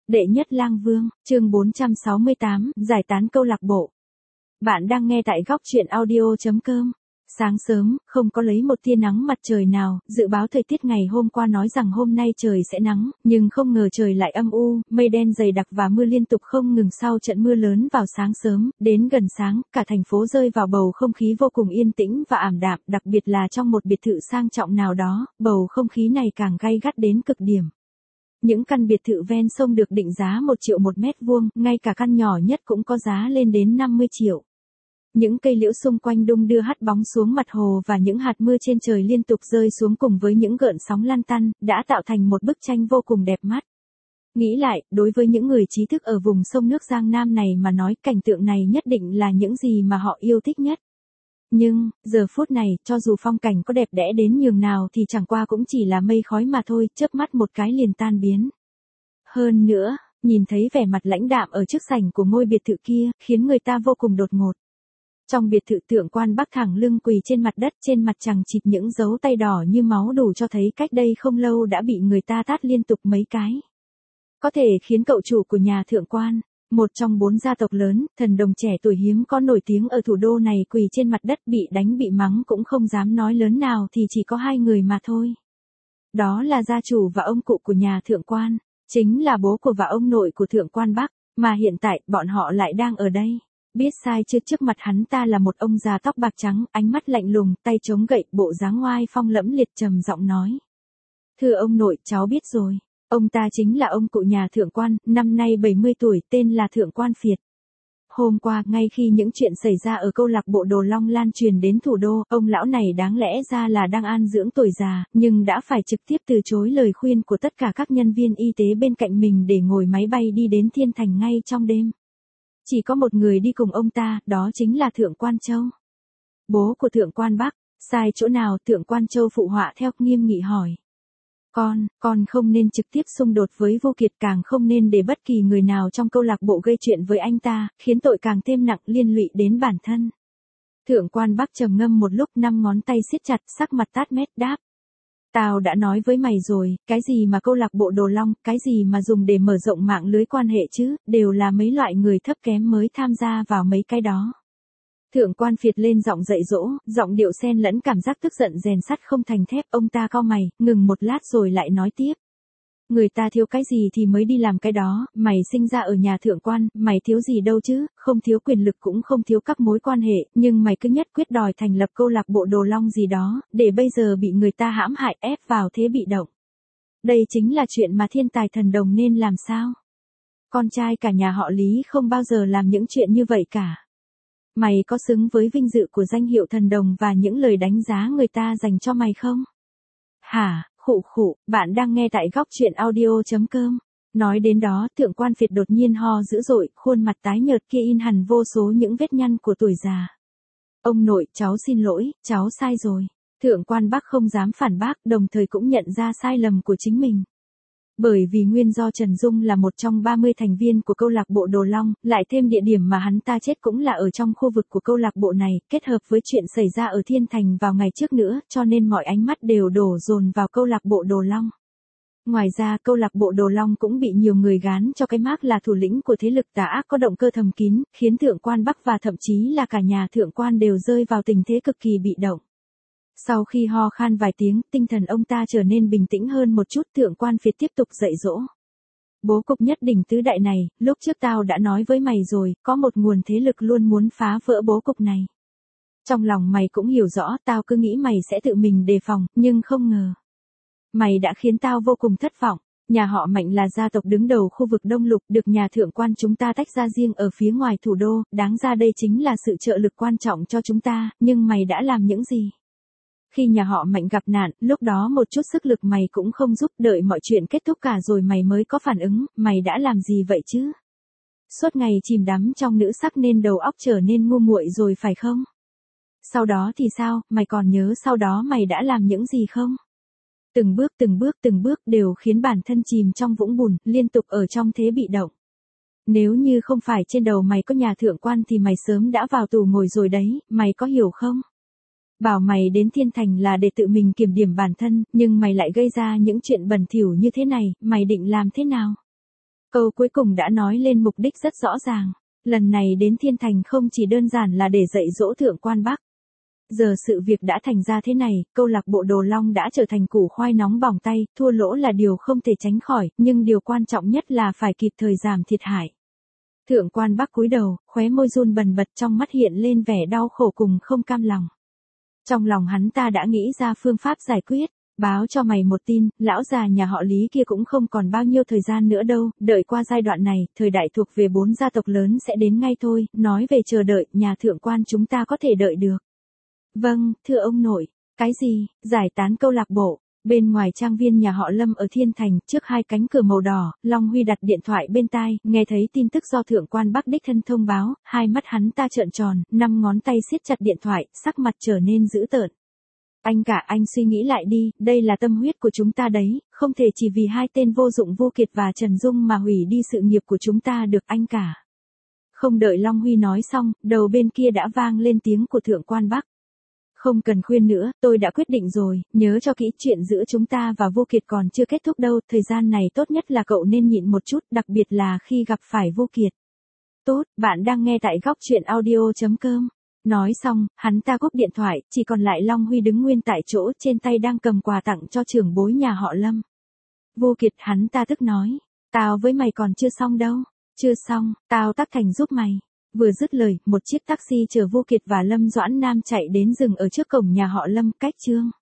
Đệ nhất lang vương, chương 468, giải tán câu lạc bộ. Bạn đang nghe tại góc truyện audio.com. Sáng sớm, không có lấy một tia nắng mặt trời nào, dự báo thời tiết ngày hôm qua nói rằng hôm nay trời sẽ nắng, nhưng không ngờ trời lại âm u, mây đen dày đặc và mưa liên tục không ngừng sau trận mưa lớn vào sáng sớm, đến gần sáng, cả thành phố rơi vào bầu không khí vô cùng yên tĩnh và ảm đạm, đặc biệt là trong một biệt thự sang trọng nào đó, bầu không khí này càng gay gắt đến cực điểm. Những căn biệt thự ven sông được định giá 1 triệu một mét vuông, ngay cả căn nhỏ nhất cũng có giá lên đến 50 triệu. Những cây liễu xung quanh đung đưa hắt bóng xuống mặt hồ và những hạt mưa trên trời liên tục rơi xuống cùng với những gợn sóng lan tăn, đã tạo thành một bức tranh vô cùng đẹp mắt. Nghĩ lại, đối với những người trí thức ở vùng sông nước Giang Nam này mà nói cảnh tượng này nhất định là những gì mà họ yêu thích nhất. Nhưng, giờ phút này, cho dù phong cảnh có đẹp đẽ đến nhường nào thì chẳng qua cũng chỉ là mây khói mà thôi, chớp mắt một cái liền tan biến. Hơn nữa, nhìn thấy vẻ mặt lãnh đạm ở trước sảnh của ngôi biệt thự kia, khiến người ta vô cùng đột ngột. Trong biệt thự Thượng quan Bắc thẳng lưng quỳ trên mặt đất, trên mặt chằng chịt những dấu tay đỏ như máu đủ cho thấy cách đây không lâu đã bị người ta tát liên tục mấy cái. Có thể khiến cậu chủ của nhà Thượng quan, một trong 4 gia tộc lớn, thần đồng trẻ tuổi hiếm có nổi tiếng ở thủ đô này quỳ trên mặt đất bị đánh bị mắng cũng không dám nói lớn nào thì chỉ có 2 người mà thôi. Đó là gia chủ và ông cụ của nhà Thượng quan, chính là bố của và ông nội của Thượng quan Bắc, mà hiện tại bọn họ lại đang ở đây. Biết sai chưa, trước mặt hắn ta là một ông già tóc bạc trắng, ánh mắt lạnh lùng, tay chống gậy, bộ dáng ngoai phong lẫm liệt, trầm giọng nói. Thưa ông nội, cháu biết rồi. Ông ta chính là ông cụ nhà Thượng quan, năm nay 70 tuổi, tên là Thượng quan Phiệt. Hôm qua, ngay khi những chuyện xảy ra ở câu lạc bộ Đồ Long lan truyền đến thủ đô, ông lão này đáng lẽ ra là đang an dưỡng tuổi già, nhưng đã phải trực tiếp từ chối lời khuyên của tất cả các nhân viên y tế bên cạnh mình để ngồi máy bay đi đến Thiên Thành ngay trong đêm. Chỉ có một người đi cùng ông ta, đó chính là Thượng quan Châu. Bố của Thượng quan Bắc, sai chỗ nào? Thượng quan Châu phụ họa theo, nghiêm nghị hỏi. Con không nên trực tiếp xung đột với Vô Kiệt, càng không nên để bất kỳ người nào trong câu lạc bộ gây chuyện với anh ta, khiến tội càng thêm nặng liên lụy đến bản thân. Thượng quan Bắc trầm ngâm một lúc, 5 ngón tay siết chặt, sắc mặt tát mét đáp. Tao đã nói với mày rồi, cái gì mà câu lạc bộ Đồ Long, cái gì mà dùng để mở rộng mạng lưới quan hệ chứ, đều là mấy loại người thấp kém mới tham gia vào mấy cái đó. Thượng quan Phiệt lên giọng dạy dỗ, giọng điệu xen lẫn cảm giác tức giận rèn sắt không thành thép, ông ta cau mày, ngừng một lát rồi lại nói tiếp. Người ta thiếu cái gì thì mới đi làm cái đó, mày sinh ra ở nhà Thượng quan, mày thiếu gì đâu chứ, không thiếu quyền lực cũng không thiếu các mối quan hệ, nhưng mày cứ nhất quyết đòi thành lập câu lạc bộ Đồ Long gì đó, để bây giờ bị người ta hãm hại ép vào thế bị động. Đây chính là chuyện mà thiên tài thần đồng nên làm sao? Con trai cả nhà họ Lý không bao giờ làm những chuyện như vậy cả. Mày có xứng với vinh dự của danh hiệu thần đồng và những lời đánh giá người ta dành cho mày không? Hả? Khụ, bạn đang nghe tại góc truyện audio.com. Nói đến đó, Thượng quan Phiệt đột nhiên ho dữ dội, khuôn mặt tái nhợt kia in hẳn vô số những vết nhăn của tuổi già. Ông nội, cháu xin lỗi, cháu sai rồi. Thượng quan Bắc không dám phản bác, đồng thời cũng nhận ra sai lầm của chính mình. Bởi vì nguyên do Trần Dung là một trong 30 thành viên của câu lạc bộ Đồ Long, lại thêm địa điểm mà hắn ta chết cũng là ở trong khu vực của câu lạc bộ này, kết hợp với chuyện xảy ra ở Thiên Thành vào ngày trước nữa, cho nên mọi ánh mắt đều đổ dồn vào câu lạc bộ Đồ Long. Ngoài ra, câu lạc bộ Đồ Long cũng bị nhiều người gán cho cái mác là thủ lĩnh của thế lực tà ác có động cơ thầm kín, khiến Thượng quan Bắc và thậm chí là cả nhà Thượng quan đều rơi vào tình thế cực kỳ bị động. Sau khi ho khan vài tiếng, tinh thần ông ta trở nên bình tĩnh hơn một chút, Thượng quan Phiệt tiếp tục dạy dỗ. Bố cục nhất đỉnh tứ đại này, lúc trước tao đã nói với mày rồi, có một nguồn thế lực luôn muốn phá vỡ bố cục này. Trong lòng mày cũng hiểu rõ, tao cứ nghĩ mày sẽ tự mình đề phòng, nhưng không ngờ. Mày đã khiến tao vô cùng thất vọng. Nhà họ Mạnh là gia tộc đứng đầu khu vực Đông Lục, được nhà Thượng quan chúng ta tách ra riêng ở phía ngoài thủ đô, đáng ra đây chính là sự trợ lực quan trọng cho chúng ta, nhưng mày đã làm những gì? Khi nhà họ Mạnh gặp nạn, lúc đó một chút sức lực mày cũng không giúp, đợi mọi chuyện kết thúc cả rồi mày mới có phản ứng, mày đã làm gì vậy chứ? Suốt ngày chìm đắm trong nữ sắc nên đầu óc trở nên ngu muội rồi phải không? Sau đó thì sao, mày còn nhớ sau đó mày đã làm những gì không? Từng bước đều khiến bản thân chìm trong vũng bùn, liên tục ở trong thế bị động. Nếu như không phải trên đầu mày có nhà Thượng quan thì mày sớm đã vào tù ngồi rồi đấy, mày có hiểu không? Bảo mày đến Thiên Thành là để tự mình kiểm điểm bản thân, nhưng mày lại gây ra những chuyện bẩn thỉu như thế này, mày định làm thế nào? Câu cuối cùng đã nói lên mục đích rất rõ ràng. Lần này đến Thiên Thành không chỉ đơn giản là để dạy dỗ Thượng Quan Bắc. Giờ sự việc đã thành ra thế này, câu lạc bộ Đồ Long đã trở thành củ khoai nóng bỏng tay, thua lỗ là điều không thể tránh khỏi, nhưng điều quan trọng nhất là phải kịp thời giảm thiệt hại. Thượng Quan Bắc cúi đầu, khóe môi run bần bật, trong mắt hiện lên vẻ đau khổ cùng không cam lòng. Trong lòng hắn ta đã nghĩ ra phương pháp giải quyết. Báo cho mày một tin, lão già nhà họ Lý kia cũng không còn bao nhiêu thời gian nữa đâu, đợi qua giai đoạn này, thời đại thuộc về 4 gia tộc lớn sẽ đến ngay thôi, nói về chờ đợi, nhà thượng quan chúng ta có thể đợi được. Vâng, thưa ông nội. Cái gì? Giải tán câu lạc bộ. Bên ngoài trang viên nhà họ Lâm ở Thiên Thành, trước 2 cánh cửa màu đỏ, Long Huy đặt điện thoại bên tai, nghe thấy tin tức do Thượng Quan Bắc đích thân thông báo, hai mắt hắn ta trợn tròn, 5 ngón tay siết chặt điện thoại, sắc mặt trở nên dữ tợn. Anh cả, anh suy nghĩ lại đi, đây là tâm huyết của chúng ta đấy, không thể chỉ vì 2 tên vô dụng Vô Kiệt và Trần Dung mà hủy đi sự nghiệp của chúng ta được anh cả. Không đợi Long Huy nói xong, đầu bên kia đã vang lên tiếng của Thượng Quan Bắc. Không cần khuyên nữa, tôi đã quyết định rồi, nhớ cho kỹ, chuyện giữa chúng ta và Vô Kiệt còn chưa kết thúc đâu, thời gian này tốt nhất là cậu nên nhịn một chút, đặc biệt là khi gặp phải Vô Kiệt. Tốt, bạn đang nghe tại góc truyện audio.com. Nói xong, hắn ta cúp điện thoại, chỉ còn lại Long Huy đứng nguyên tại chỗ, trên tay đang cầm quà tặng cho trưởng bối nhà họ Lâm. Vô Kiệt, hắn ta tức nói, tao với mày còn chưa xong đâu, chưa xong, tao tắc thành giúp mày. Vừa dứt lời, một chiếc taxi chở Vô Kiệt và Lâm Doãn Nam chạy đến dừng ở trước cổng nhà họ Lâm, cách Trương